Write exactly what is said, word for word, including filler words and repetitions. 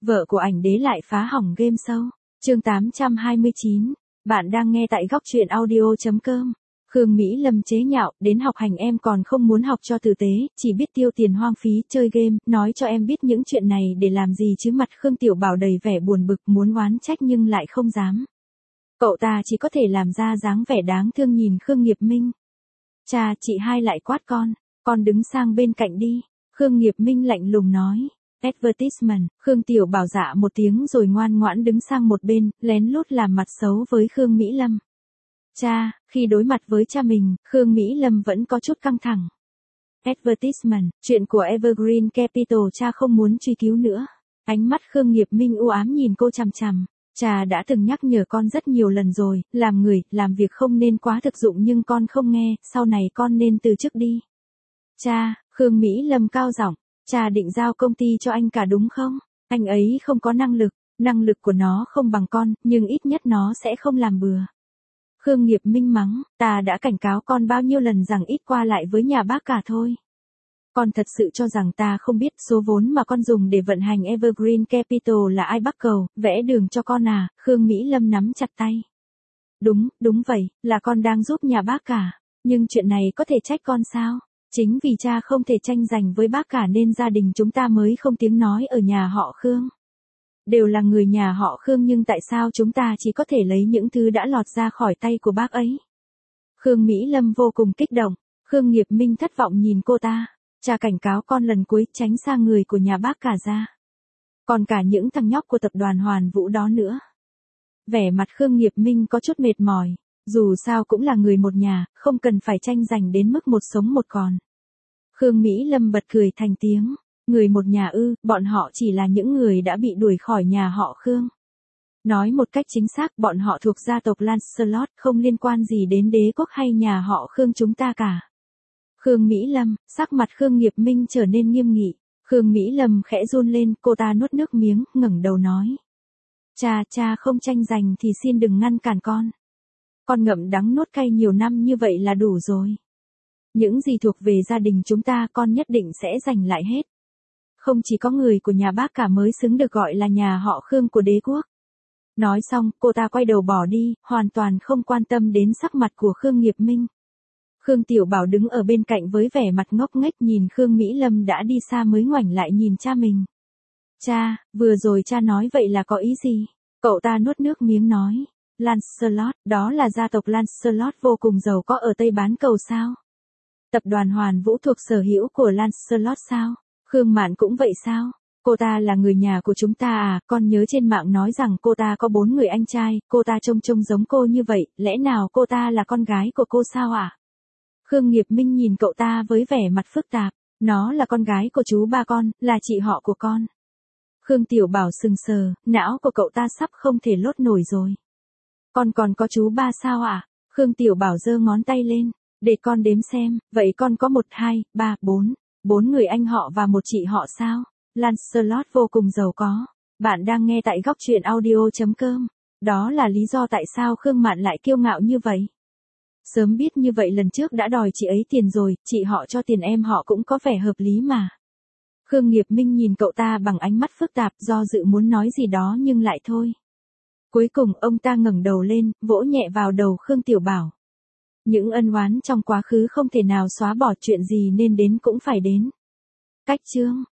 Vợ của ảnh đế lại phá hỏng game show. Chương tám trăm hai mươi chín. Bạn đang nghe tại góc truyện audio chấm com. Khương Mỹ Lâm chế nhạo, đến học hành em còn không muốn học cho tử tế, chỉ biết tiêu tiền hoang phí chơi game, nói cho em biết những chuyện này để làm gì chứ. Mặt Khương Tiểu Bảo đầy vẻ buồn bực, muốn oán trách nhưng lại không dám. Cậu ta chỉ có thể làm ra dáng vẻ đáng thương nhìn Khương Nghiệp Minh. Cha, chị hai lại quát con, con đứng sang bên cạnh đi. Khương Nghiệp Minh lạnh lùng nói. Advertisement. Khương Tiểu Bảo dạ một tiếng rồi ngoan ngoãn đứng sang một bên, lén lút làm mặt xấu với Khương Mỹ Lâm. Cha, khi đối mặt với cha mình, Khương Mỹ Lâm vẫn có chút căng thẳng. Advertisement, chuyện của Evergreen Capital cha không muốn truy cứu nữa. Ánh mắt Khương Nghiệp Minh u ám nhìn cô chằm chằm. Cha đã từng nhắc nhở con rất nhiều lần rồi, làm người, làm việc không nên quá thực dụng nhưng con không nghe, sau này con nên từ chức đi. Cha, Khương Mỹ Lâm cao giọng, cha định giao công ty cho anh cả đúng không? Anh ấy không có năng lực, năng lực của nó không bằng con, nhưng ít nhất nó sẽ không làm bừa. Khương Nghiệp Minh mắng, ta đã cảnh cáo con bao nhiêu lần rằng ít qua lại với nhà bác cả thôi. Con thật sự cho rằng ta không biết số vốn mà con dùng để vận hành Evergreen Capital là ai bắt cầu, vẽ đường cho con à? Khương Mỹ Lâm nắm chặt tay. Đúng, đúng vậy, là con đang giúp nhà bác cả. Nhưng chuyện này có thể trách con sao? Chính vì cha không thể tranh giành với bác cả nên gia đình chúng ta mới không tiếng nói ở nhà họ Khương. Đều là người nhà họ Khương nhưng tại sao chúng ta chỉ có thể lấy những thứ đã lọt ra khỏi tay của bác ấy? Khương Mỹ Lâm vô cùng kích động. Khương Nghiệp Minh thất vọng nhìn cô ta. Cha cảnh cáo con lần cuối tránh xa người của nhà bác cả ra. Còn cả những thằng nhóc của tập đoàn Hoàn Vũ đó nữa. Vẻ mặt Khương Nghiệp Minh có chút mệt mỏi. Dù sao cũng là người một nhà, không cần phải tranh giành đến mức một sống một còn. Khương Mỹ Lâm bật cười thành tiếng. Người một nhà ư, bọn họ chỉ là những người đã bị đuổi khỏi nhà họ Khương. Nói một cách chính xác, bọn họ thuộc gia tộc Lancelot, không liên quan gì đến đế quốc hay nhà họ Khương chúng ta cả. Khương Mỹ Lâm, sắc mặt Khương Nghiệp Minh trở nên nghiêm nghị. Khương Mỹ Lâm khẽ run lên, cô ta nuốt nước miếng, ngẩng đầu nói. Cha, cha không tranh giành thì xin đừng ngăn cản con. Con ngậm đắng nuốt cay nhiều năm như vậy là đủ rồi. Những gì thuộc về gia đình chúng ta con nhất định sẽ giành lại hết. Không chỉ có người của nhà bác cả mới xứng được gọi là nhà họ Khương của đế quốc. Nói xong, cô ta quay đầu bỏ đi, hoàn toàn không quan tâm đến sắc mặt của Khương Nghiệp Minh. Khương Tiểu Bảo đứng ở bên cạnh với vẻ mặt ngốc nghếch nhìn Khương Mỹ Lâm đã đi xa mới ngoảnh lại nhìn cha mình. Cha, vừa rồi cha nói vậy là có ý gì? Cậu ta nuốt nước miếng nói. Lancelot, đó là gia tộc Lancelot vô cùng giàu có ở Tây Bán Cầu sao? Tập đoàn Hoàn Vũ thuộc sở hữu của Lancelot sao? Khương Mạn cũng vậy sao? Cô ta là người nhà của chúng ta à? Con nhớ trên mạng nói rằng cô ta có bốn người anh trai, cô ta trông trông giống cô như vậy, lẽ nào cô ta là con gái của cô sao à? Khương Nghiệp Minh nhìn cậu ta với vẻ mặt phức tạp. Nó là con gái của chú ba con, là chị họ của con. Khương Tiểu Bảo sừng sờ, não của cậu ta sắp không thể lốt nổi rồi. Con còn có chú ba sao ạ? À? Khương Tiểu Bảo giơ ngón tay lên. Để con đếm xem, vậy con có một, hai, ba, bốn. Bốn người anh họ và một chị họ sao? Lancelot vô cùng giàu có. Bạn đang nghe tại góc truyện audio chấm com. Đó là lý do tại sao Khương Mạn lại kiêu ngạo như vậy. Sớm biết như vậy lần trước đã đòi chị ấy tiền rồi, chị họ cho tiền em họ cũng có vẻ hợp lý mà. Khương Nghiệp Minh nhìn cậu ta bằng ánh mắt phức tạp, do dự muốn nói gì đó nhưng lại thôi. Cuối cùng ông ta ngẩng đầu lên, vỗ nhẹ vào đầu Khương Tiểu Bảo. Những ân oán trong quá khứ không thể nào xóa bỏ, chuyện gì nên đến cũng phải đến. Cách chương